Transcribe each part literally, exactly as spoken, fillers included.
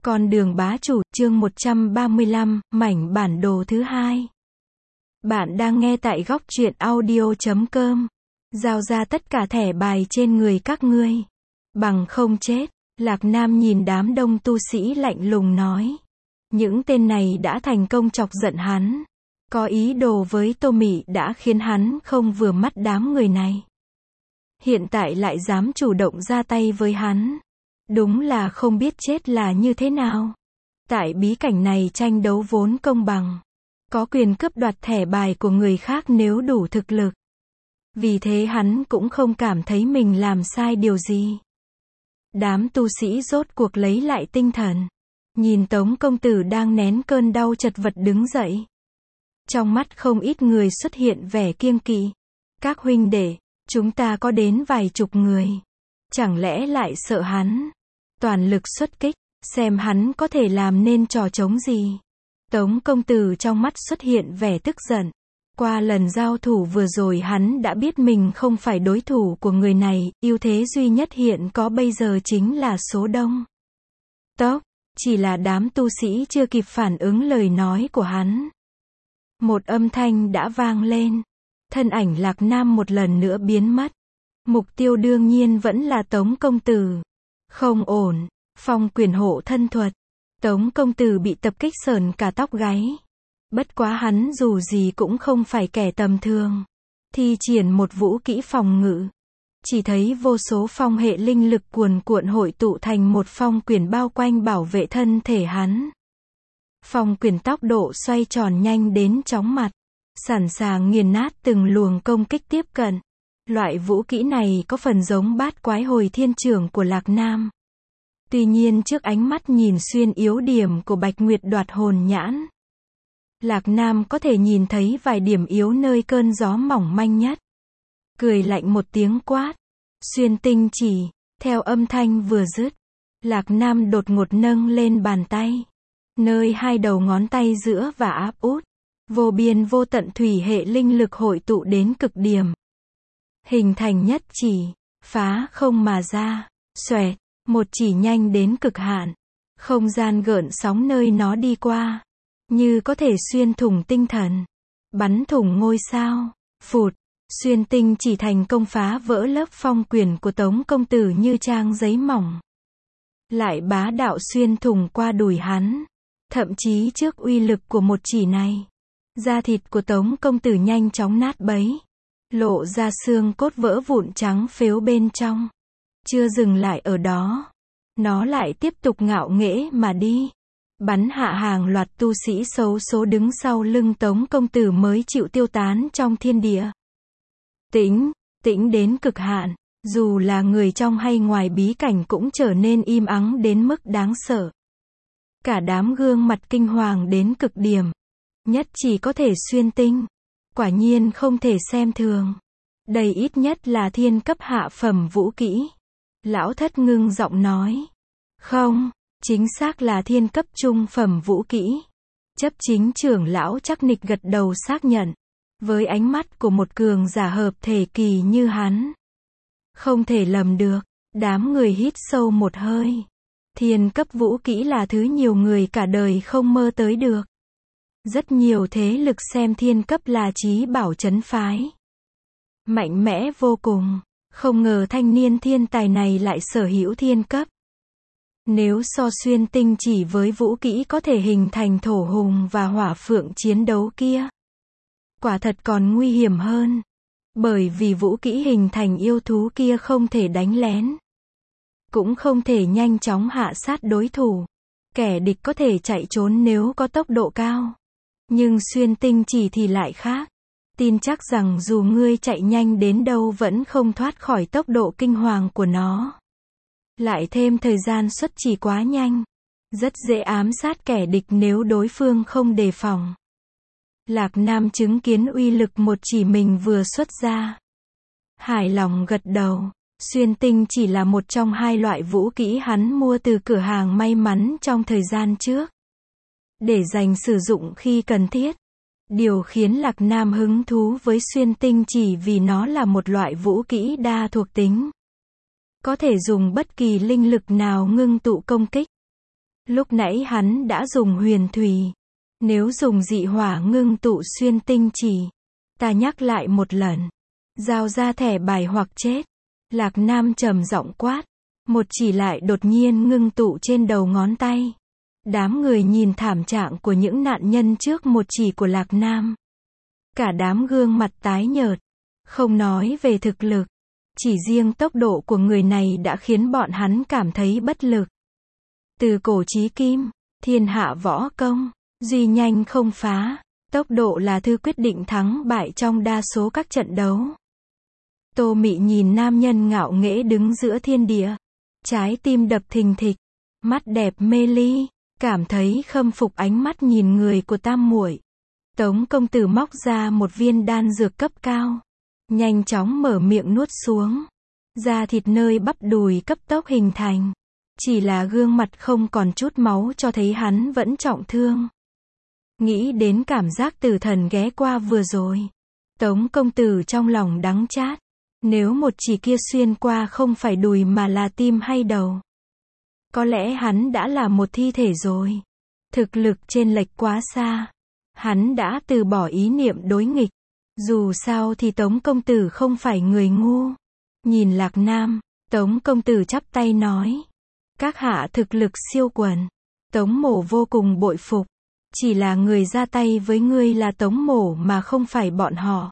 Con đường bá chủ, chương một trăm ba mươi lăm, mảnh bản đồ thứ hai. Bạn đang nghe tại góc truyện audio chấm com. Giao ra tất cả thẻ bài trên người các ngươi. Bằng không chết. Lạc Nam nhìn đám đông tu sĩ lạnh lùng nói. Những tên này đã thành công chọc giận hắn. Có ý đồ với Tô Mị đã khiến hắn không vừa mắt đám người này. Hiện tại lại dám chủ động ra tay với hắn. Đúng là không biết chết là như thế nào. Tại bí cảnh này tranh đấu vốn công bằng. Có quyền cướp đoạt thẻ bài của người khác nếu đủ thực lực. Vì thế hắn cũng không cảm thấy mình làm sai điều gì. Đám tu sĩ rốt cuộc lấy lại tinh thần. Nhìn Tống công tử đang nén cơn đau chật vật đứng dậy. Trong mắt không ít người xuất hiện vẻ kiêng kỵ. Các huynh đệ, chúng ta có đến vài chục người. Chẳng lẽ lại sợ hắn? Toàn lực xuất kích, xem hắn có thể làm nên trò trống gì. Tống công tử trong mắt xuất hiện vẻ tức giận. Qua lần giao thủ vừa rồi hắn đã biết mình không phải đối thủ của người này, ưu thế duy nhất hiện có bây giờ chính là số đông. Tốc, chỉ là đám tu sĩ chưa kịp phản ứng lời nói của hắn. Một âm thanh đã vang lên. Thân ảnh Lạc Nam một lần nữa biến mất. Mục tiêu đương nhiên vẫn là Tống công tử. Không ổn, phong quyền hộ thân thuật. Tống công tử bị tập kích sởn cả tóc gáy. Bất quá hắn dù gì cũng không phải kẻ tầm thường. Thi triển một vũ kỹ phòng ngự. Chỉ thấy vô số phong hệ linh lực cuồn cuộn hội tụ thành một phong quyền bao quanh bảo vệ thân thể hắn. Phong quyền tốc độ xoay tròn nhanh đến chóng mặt. Sẵn sàng nghiền nát từng luồng công kích tiếp cận. Loại vũ kỹ này có phần giống bát quái hồi thiên trưởng của Lạc Nam. Tuy nhiên trước ánh mắt nhìn xuyên yếu điểm của Bạch Nguyệt đoạt hồn nhãn. Lạc Nam có thể nhìn thấy vài điểm yếu nơi cơn gió mỏng manh nhất. Cười lạnh một tiếng quát. Xuyên tinh chỉ, theo âm thanh vừa dứt. Lạc Nam đột ngột nâng lên bàn tay. Nơi hai đầu ngón tay giữa và áp út. Vô biên vô tận thủy hệ linh lực hội tụ đến cực điểm. Hình thành nhất chỉ, phá không mà ra, xoẹt, một chỉ nhanh đến cực hạn. Không gian gợn sóng nơi nó đi qua. Như có thể xuyên thủng tinh thần. Bắn thủng ngôi sao, phụt, xuyên tinh chỉ thành công phá vỡ lớp phong quyền của Tống công tử như trang giấy mỏng. Lại bá đạo xuyên thủng qua đùi hắn. Thậm chí trước uy lực của một chỉ này. Da thịt của Tống công tử nhanh chóng nát bấy. Lộ ra xương cốt vỡ vụn trắng phếu bên trong. Chưa dừng lại ở đó. Nó lại tiếp tục ngạo nghễ mà đi. Bắn hạ hàng loạt tu sĩ xấu số đứng sau lưng Tống công tử mới chịu tiêu tán trong thiên địa. Tĩnh, tĩnh đến cực hạn. Dù là người trong hay ngoài bí cảnh cũng trở nên im ắng đến mức đáng sợ. Cả đám gương mặt kinh hoàng đến cực điểm. Nhất chỉ có thể xuyên tinh. Quả nhiên không thể xem thường. Đây ít nhất là thiên cấp hạ phẩm vũ kỹ. Lão thất ngưng giọng nói. Không, chính xác là thiên cấp trung phẩm vũ kỹ. Chấp chính trưởng lão chắc nịch gật đầu xác nhận. Với ánh mắt của một cường giả hợp thể kỳ như hắn. Không thể lầm được. Đám người hít sâu một hơi. Thiên cấp vũ kỹ là thứ nhiều người cả đời không mơ tới được. Rất nhiều thế lực xem thiên cấp là chí bảo trấn phái. Mạnh mẽ vô cùng. Không ngờ thanh niên thiên tài này lại sở hữu thiên cấp. Nếu so xuyên tinh chỉ với vũ kỹ có thể hình thành thổ hùng và hỏa phượng chiến đấu kia. Quả thật còn nguy hiểm hơn. Bởi vì vũ kỹ hình thành yêu thú kia không thể đánh lén. Cũng không thể nhanh chóng hạ sát đối thủ. Kẻ địch có thể chạy trốn nếu có tốc độ cao. Nhưng xuyên tinh chỉ thì lại khác. Tin chắc rằng dù ngươi chạy nhanh đến đâu vẫn không thoát khỏi tốc độ kinh hoàng của nó. Lại thêm thời gian xuất chỉ quá nhanh. Rất dễ ám sát kẻ địch nếu đối phương không đề phòng. Lạc Nam chứng kiến uy lực một chỉ mình vừa xuất ra. Hài lòng gật đầu. Xuyên tinh chỉ là một trong hai loại vũ kỹ hắn mua từ cửa hàng may mắn trong thời gian trước. Để dành sử dụng khi cần thiết. Điều khiến Lạc Nam hứng thú với xuyên tinh chỉ vì nó là một loại vũ kỹ đa thuộc tính. Có thể dùng bất kỳ linh lực nào ngưng tụ công kích. Lúc nãy hắn đã dùng huyền thủy. Nếu dùng dị hỏa ngưng tụ xuyên tinh chỉ. Ta nhắc lại một lần. Giao ra thẻ bài hoặc chết. Lạc Nam trầm giọng quát. Một chỉ lại đột nhiên ngưng tụ trên đầu ngón tay. Đám người nhìn thảm trạng của những nạn nhân trước một chỉ của Lạc Nam. Cả đám gương mặt tái nhợt. Không nói về thực lực. Chỉ riêng tốc độ của người này đã khiến bọn hắn cảm thấy bất lực. Từ cổ chí kim, thiên hạ võ công, duy nhanh không phá. Tốc độ là thứ quyết định thắng bại trong đa số các trận đấu. Tô Mị nhìn nam nhân ngạo nghễ đứng giữa thiên địa. Trái tim đập thình thịch. Mắt đẹp mê ly. Cảm thấy khâm phục ánh mắt nhìn người của tam muội. Tống công tử móc ra một viên đan dược cấp cao. Nhanh chóng mở miệng nuốt xuống. Da thịt nơi bắp đùi cấp tốc hình thành. Chỉ là gương mặt không còn chút máu cho thấy hắn vẫn trọng thương. Nghĩ đến cảm giác tử thần ghé qua vừa rồi. Tống công tử trong lòng đắng chát. Nếu một chỉ kia xuyên qua không phải đùi mà là tim hay đầu. Có lẽ hắn đã là một thi thể rồi. Thực lực chênh lệch quá xa. Hắn đã từ bỏ ý niệm đối nghịch. Dù sao thì Tống công tử không phải người ngu. Nhìn Lạc Nam, Tống công tử chắp tay nói. Các hạ thực lực siêu quần. Tống mổ vô cùng bội phục. Chỉ là người ra tay với ngươi là Tống mổ mà không phải bọn họ.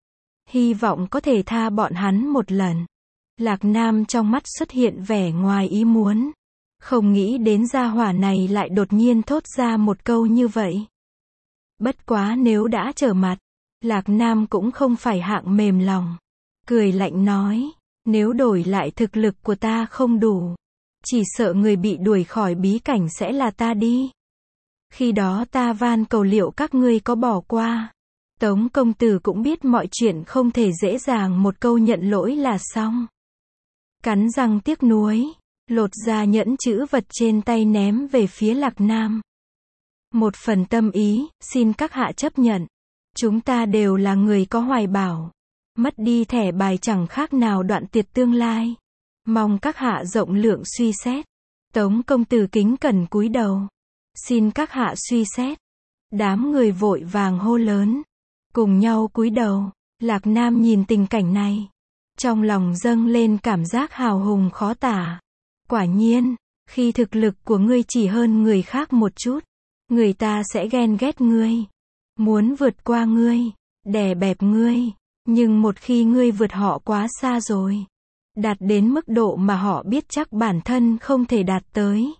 Hy vọng có thể tha bọn hắn một lần. Lạc Nam trong mắt xuất hiện vẻ ngoài ý muốn. Không nghĩ đến gia hỏa này lại đột nhiên thốt ra một câu như vậy. Bất quá nếu đã trở mặt, Lạc Nam cũng không phải hạng mềm lòng. Cười lạnh nói, nếu đổi lại thực lực của ta không đủ, chỉ sợ người bị đuổi khỏi bí cảnh sẽ là ta đi. Khi đó ta van cầu liệu các ngươi có bỏ qua. Tống công tử cũng biết mọi chuyện không thể dễ dàng một câu nhận lỗi là xong. Cắn răng tiếc nuối, lột ra nhẫn chữ vật trên tay ném về phía Lạc Nam. Một phần tâm ý, xin các hạ chấp nhận. Chúng ta đều là người có hoài bão. Mất đi thẻ bài chẳng khác nào đoạn tiệt tương lai. Mong các hạ rộng lượng suy xét. Tống công tử kính cẩn cúi đầu. Xin các hạ suy xét. Đám người vội vàng hô lớn. Cùng nhau cúi đầu. Lạc Nam nhìn tình cảnh này. Trong lòng dâng lên cảm giác hào hùng khó tả. Quả nhiên, khi thực lực của ngươi chỉ hơn người khác một chút, người ta sẽ ghen ghét ngươi. Muốn vượt qua ngươi, đè bẹp ngươi. Nhưng một khi ngươi vượt họ quá xa rồi, đạt đến mức độ mà họ biết chắc bản thân không thể đạt tới,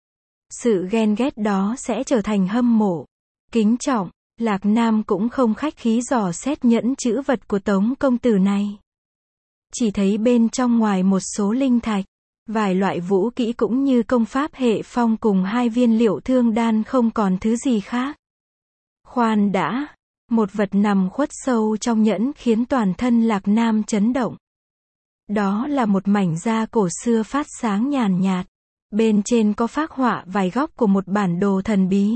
sự ghen ghét đó sẽ trở thành hâm mộ, kính trọng. Lạc Nam cũng không khách khí dò xét nhẫn chữ vật của Tống công tử này. Chỉ thấy bên trong ngoài một số linh thạch, vài loại vũ kỹ cũng như công pháp hệ phong cùng hai viên liệu thương đan, không còn thứ gì khác. Khoan đã, một vật nằm khuất sâu trong nhẫn khiến toàn thân Lạc Nam chấn động. Đó là một mảnh da cổ xưa phát sáng nhàn nhạt. Bên trên có phác họa vài góc của một bản đồ thần bí.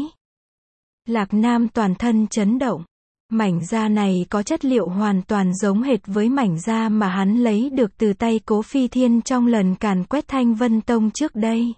Lạc Nam toàn thân chấn động. Mảnh da này có chất liệu hoàn toàn giống hệt với mảnh da mà hắn lấy được từ tay Cố Phi Thiên trong lần càn quét Thanh Vân Tông trước đây.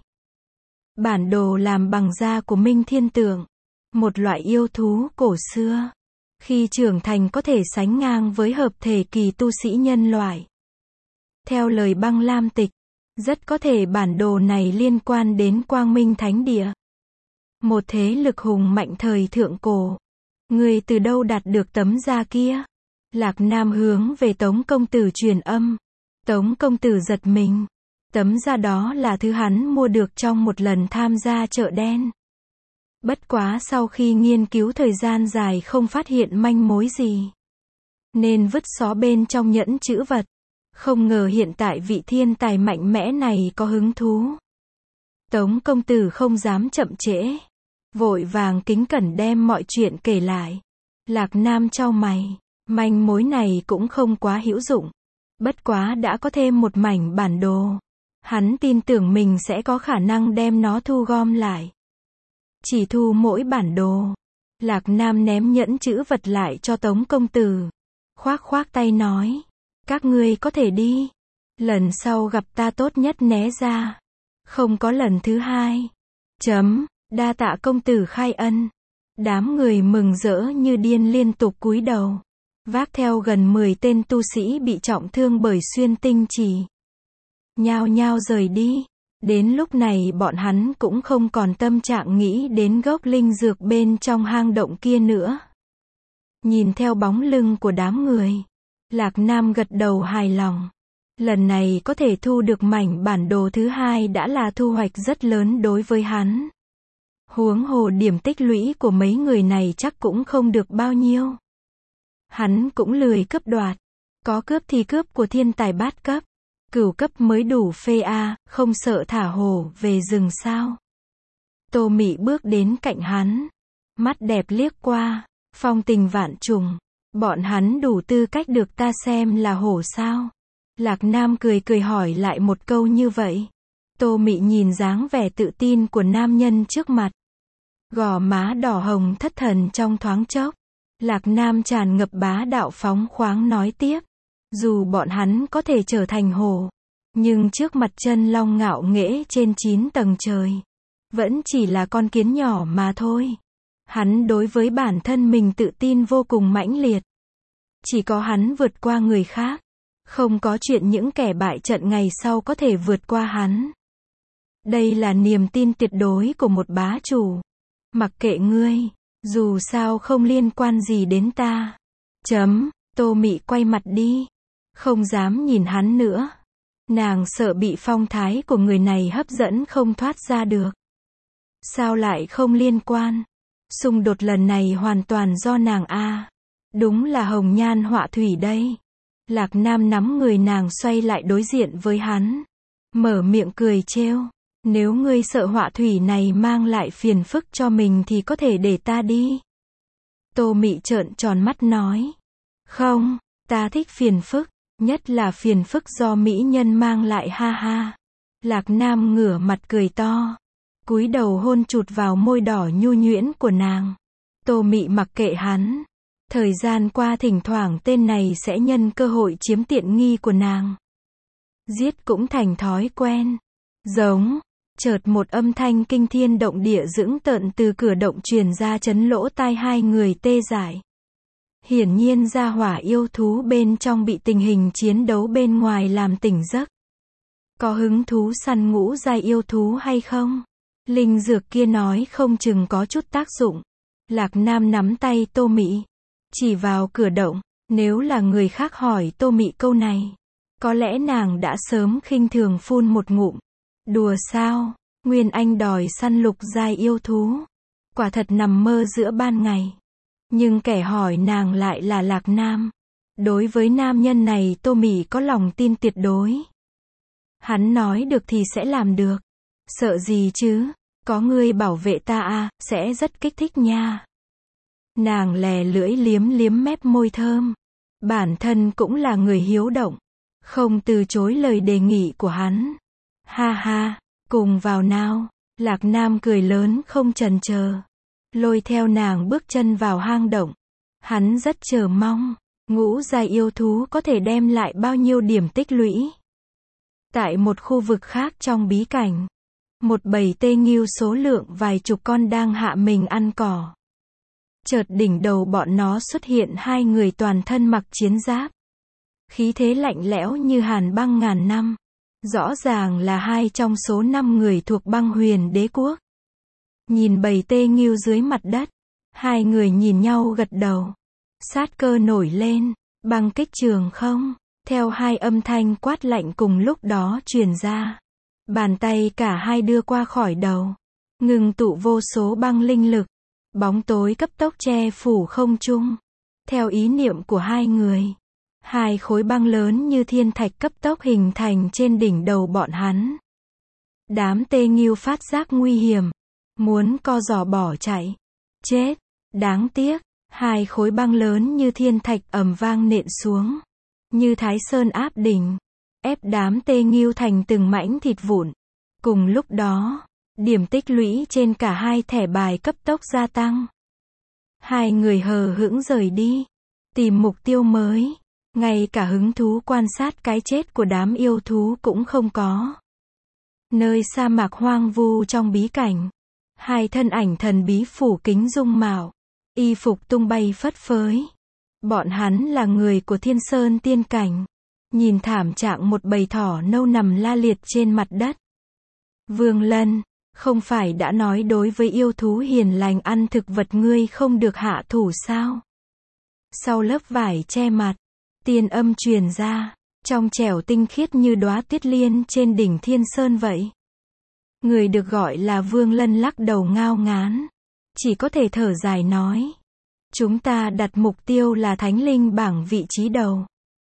Bản đồ làm bằng da của Minh Thiên Tượng, một loại yêu thú cổ xưa. Khi trưởng thành có thể sánh ngang với hợp thể kỳ tu sĩ nhân loại. Theo lời Băng Lam Tịch, rất có thể bản đồ này liên quan đến Quang Minh Thánh Địa. Một thế lực hùng mạnh thời thượng cổ. Người từ đâu đạt được tấm da kia? Lạc Nam hướng về Tống công tử truyền âm. Tống công tử giật mình. Tấm da đó là thứ hắn mua được trong một lần tham gia chợ đen. Bất quá sau khi nghiên cứu thời gian dài không phát hiện manh mối gì, nên vứt xó bên trong nhẫn chữ vật. Không ngờ hiện tại vị thiên tài mạnh mẽ này có hứng thú. Tống công tử không dám chậm trễ, vội vàng kính cẩn đem mọi chuyện kể lại. Lạc Nam chau mày, manh mối này cũng không quá hữu dụng. Bất quá đã có thêm một mảnh bản đồ, hắn tin tưởng mình sẽ có khả năng đem nó thu gom lại. Chỉ thu mỗi bản đồ. Lạc Nam ném nhẫn chữ vật lại cho Tống công tử, khoác khoác tay nói, các ngươi có thể đi. Lần sau gặp ta tốt nhất né ra. Không có lần thứ hai. Chấm, đa tạ công tử khai ân. Đám người mừng rỡ như điên liên tục cúi đầu. Vác theo gần mười tên tu sĩ bị trọng thương bởi xuyên tinh chỉ. Nhao nhao rời đi. Đến lúc này bọn hắn cũng không còn tâm trạng nghĩ đến gốc linh dược bên trong hang động kia nữa. Nhìn theo bóng lưng của đám người, Lạc Nam gật đầu hài lòng. Lần này có thể thu được mảnh bản đồ thứ hai đã là thu hoạch rất lớn đối với hắn. Huống hồ điểm tích lũy của mấy người này chắc cũng không được bao nhiêu. Hắn cũng lười cướp đoạt. Có cướp thì cướp của thiên tài bát cấp. Cửu cấp mới đủ phê a, không sợ thả hổ về rừng sao. Tô Mị bước đến cạnh hắn. Mắt đẹp liếc qua. Phong tình vạn trùng. Bọn hắn đủ tư cách được ta xem là hổ sao? Lạc Nam cười cười hỏi lại một câu như vậy. Tô Mị nhìn dáng vẻ tự tin của nam nhân trước mặt. Gò má đỏ hồng thất thần trong thoáng chốc. Lạc Nam tràn ngập bá đạo phóng khoáng nói tiếp. Dù bọn hắn có thể trở thành hổ, nhưng trước mặt chân long ngạo nghễ trên chín tầng trời, vẫn chỉ là con kiến nhỏ mà thôi. Hắn đối với bản thân mình tự tin vô cùng mãnh liệt. Chỉ có hắn vượt qua người khác. Không có chuyện những kẻ bại trận ngày sau có thể vượt qua hắn. Đây là niềm tin tuyệt đối của một bá chủ. Mặc kệ ngươi, dù sao không liên quan gì đến ta. Chấm, Tô Mị quay mặt đi. Không dám nhìn hắn nữa. Nàng sợ bị phong thái của người này hấp dẫn không thoát ra được. Sao lại không liên quan? Xung đột lần này hoàn toàn do nàng a. Đúng là hồng nhan họa thủy đây. Lạc Nam nắm người nàng xoay lại đối diện với hắn. Mở miệng cười trêu. Nếu ngươi sợ họa thủy này mang lại phiền phức cho mình thì có thể để ta đi. Tô Mị trợn tròn mắt nói. Không, ta thích phiền phức. Nhất là phiền phức do mỹ nhân mang lại ha ha. Lạc Nam ngửa mặt cười to. Cúi đầu hôn chụt vào môi đỏ nhu nhuyễn của nàng. Tô Mị mặc kệ hắn. Thời gian qua thỉnh thoảng tên này sẽ nhân cơ hội chiếm tiện nghi của nàng. Giết cũng thành thói quen. Giống. Chợt một âm thanh kinh thiên động địa dững tợn từ cửa động truyền ra chấn lỗ tai hai người tê dại. Hiển nhiên gia hỏa yêu thú bên trong bị tình hình chiến đấu bên ngoài làm tỉnh giấc. Có hứng thú săn ngũ giai yêu thú hay không? Linh dược kia nói không chừng có chút tác dụng. Lạc Nam nắm tay Tô Mị. Chỉ vào cửa động. Nếu là người khác hỏi Tô Mị câu này, có lẽ nàng đã sớm khinh thường phun một ngụm. Đùa sao? Nguyên Anh đòi săn lục giai yêu thú. Quả thật nằm mơ giữa ban ngày. Nhưng kẻ hỏi nàng lại là Lạc Nam. Đối với nam nhân này Tô Mị có lòng tin tuyệt đối. Hắn nói được thì sẽ làm được. Sợ gì chứ? Có ngươi bảo vệ ta à, sẽ rất kích thích nha. Nàng lè lưỡi liếm liếm mép môi thơm. Bản thân cũng là người hiếu động. Không từ chối lời đề nghị của hắn. Ha ha, cùng vào nào. Lạc Nam cười lớn không chần chờ. Lôi theo nàng bước chân vào hang động. Hắn rất chờ mong. Ngũ giai yêu thú có thể đem lại bao nhiêu điểm tích lũy. Tại một khu vực khác trong bí cảnh. Một bầy tê nghêu số lượng vài chục con đang hạ mình ăn cỏ. Chợt đỉnh đầu bọn nó xuất hiện hai người toàn thân mặc chiến giáp. Khí thế lạnh lẽo như hàn băng ngàn năm. Rõ ràng là hai trong số năm người thuộc băng huyền đế quốc. Nhìn bầy tê nghêu dưới mặt đất. Hai người nhìn nhau gật đầu. Sát cơ nổi lên. Băng kích trường không. Theo hai âm thanh quát lạnh cùng lúc đó truyền ra. Bàn tay cả hai đưa qua khỏi đầu. Ngừng tụ vô số băng linh lực. Bóng tối cấp tốc che phủ không trung. Theo ý niệm của hai người. Hai khối băng lớn như thiên thạch cấp tốc hình thành trên đỉnh đầu bọn hắn. Đám tê nghêu phát giác nguy hiểm. Muốn co giò bỏ chạy. Chết. Đáng tiếc. Hai khối băng lớn như thiên thạch ầm vang nện xuống. Như Thái Sơn áp đỉnh. Ép đám tê nghêu thành từng mảnh thịt vụn. Cùng lúc đó, điểm tích lũy trên cả hai thẻ bài cấp tốc gia tăng. Hai người hờ hững rời đi. Tìm mục tiêu mới. Ngay cả hứng thú quan sát cái chết của đám yêu thú cũng không có. Nơi sa mạc hoang vu trong bí cảnh. Hai thân ảnh thần bí phủ kính dung mạo, y phục tung bay phất phới. Bọn hắn là người của Thiên Sơn tiên cảnh. Nhìn thảm trạng một bầy thỏ nâu nằm la liệt trên mặt đất. Vương Lân, không phải đã nói đối với yêu thú hiền lành ăn thực vật ngươi không được hạ thủ sao? Sau lớp vải che mặt, tiên âm truyền ra, trong trẻo tinh khiết như đóa tuyết liên trên đỉnh Thiên Sơn vậy. Người được gọi là Vương Lân lắc đầu ngao ngán, chỉ có thể thở dài nói. Chúng ta đặt mục tiêu là thánh linh bảng vị trí đầu.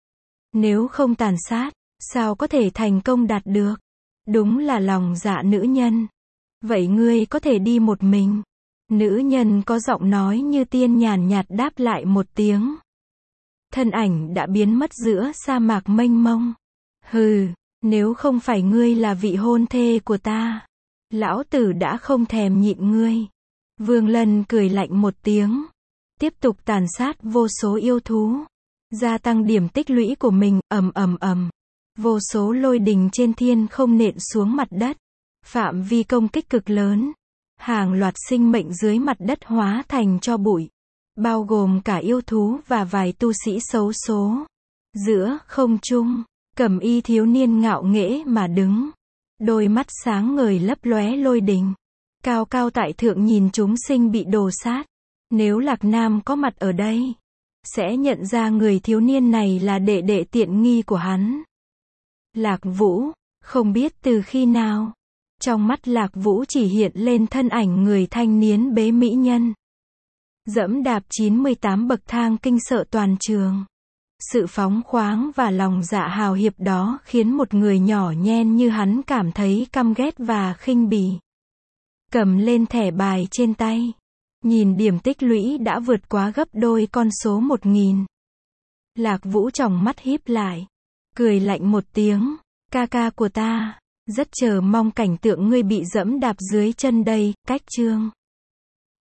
Nếu không tàn sát, sao có thể thành công đạt được? Đúng là lòng dạ nữ nhân. Vậy ngươi có thể đi một mình. Nữ nhân có giọng nói như tiên nhàn nhạt đáp lại một tiếng. Thân ảnh đã biến mất giữa sa mạc mênh mông. Hừ, nếu không phải ngươi là vị hôn thê của ta, lão tử đã không thèm nhịn ngươi. Vương Lân cười lạnh một tiếng, tiếp tục tàn sát vô số yêu thú, gia tăng điểm tích lũy của mình. Ầm ầm ầm, vô số lôi đình trên thiên không nện xuống mặt đất, phạm vi công kích cực lớn, hàng loạt sinh mệnh dưới mặt đất hóa thành tro bụi, bao gồm cả yêu thú và vài tu sĩ xấu số. Giữa không trung, cẩm y thiếu niên ngạo nghễ mà đứng, đôi mắt sáng ngời lấp lóe lôi đình, cao cao tại thượng nhìn chúng sinh bị đồ sát. Nếu Lạc Nam có mặt ở đây, sẽ nhận ra người thiếu niên này là đệ đệ tiện nghi của hắn. Lạc Vũ, không biết từ khi nào, trong mắt Lạc Vũ chỉ hiện lên thân ảnh người thanh niên bế mỹ nhân. Dẫm đạp chín mươi tám bậc thang kinh sợ toàn trường. Sự phóng khoáng và lòng dạ hào hiệp đó khiến một người nhỏ nhen như hắn cảm thấy căm ghét và khinh bỉ. Cầm lên thẻ bài trên tay, nhìn điểm tích lũy đã vượt quá gấp đôi con số một nghìn. Lạc Vũ tròng mắt híp lại, cười lạnh một tiếng. Ca ca của ta, rất chờ mong cảnh tượng ngươi bị dẫm đạp dưới chân đây. Cách chương